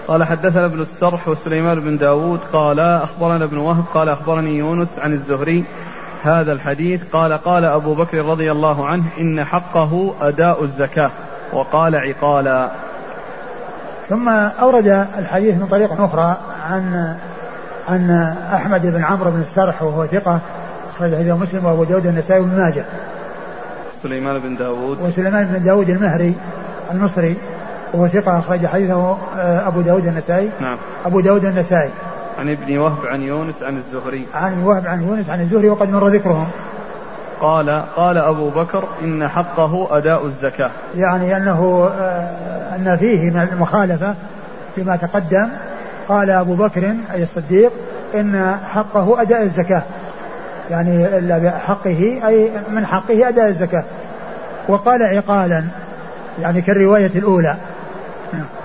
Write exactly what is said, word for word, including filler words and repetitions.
قال حدثنا ابن السرح وسليمان بن داود قال أخبرنا ابن وهب قال أخبرني يونس عن الزهري هذا الحديث قال قال أبو بكر رضي الله عنه إن حقه أداء الزكاة وقال عقالا. ثم أورد الحديث من طريق أخرى عن عن أحمد بن عمرو بن السرح وهو ثقة أخرج حديثه مسلم وأبو داود النسائي وابن ماجه. سليمان بن داود وسليمان بن داود المهري المصري وهو ثقة أخرج حديثه أبو داود النسائي. نعم. أبو داود النسائي. عن ابن وهب عن يونس عن الزهري. عن وهب عن يونس عن الزهري وقد مر ذكرهم. قال قال أبو بكر إن حقه أداء الزكاة. يعني أنه أن فيه من المخالفة فيما تقدم. قال أبو بكر أي الصديق إن حقه أداء الزكاة يعني حقه أي من حقه أداء الزكاة. وقال عقالا يعني كالرواية الأولى.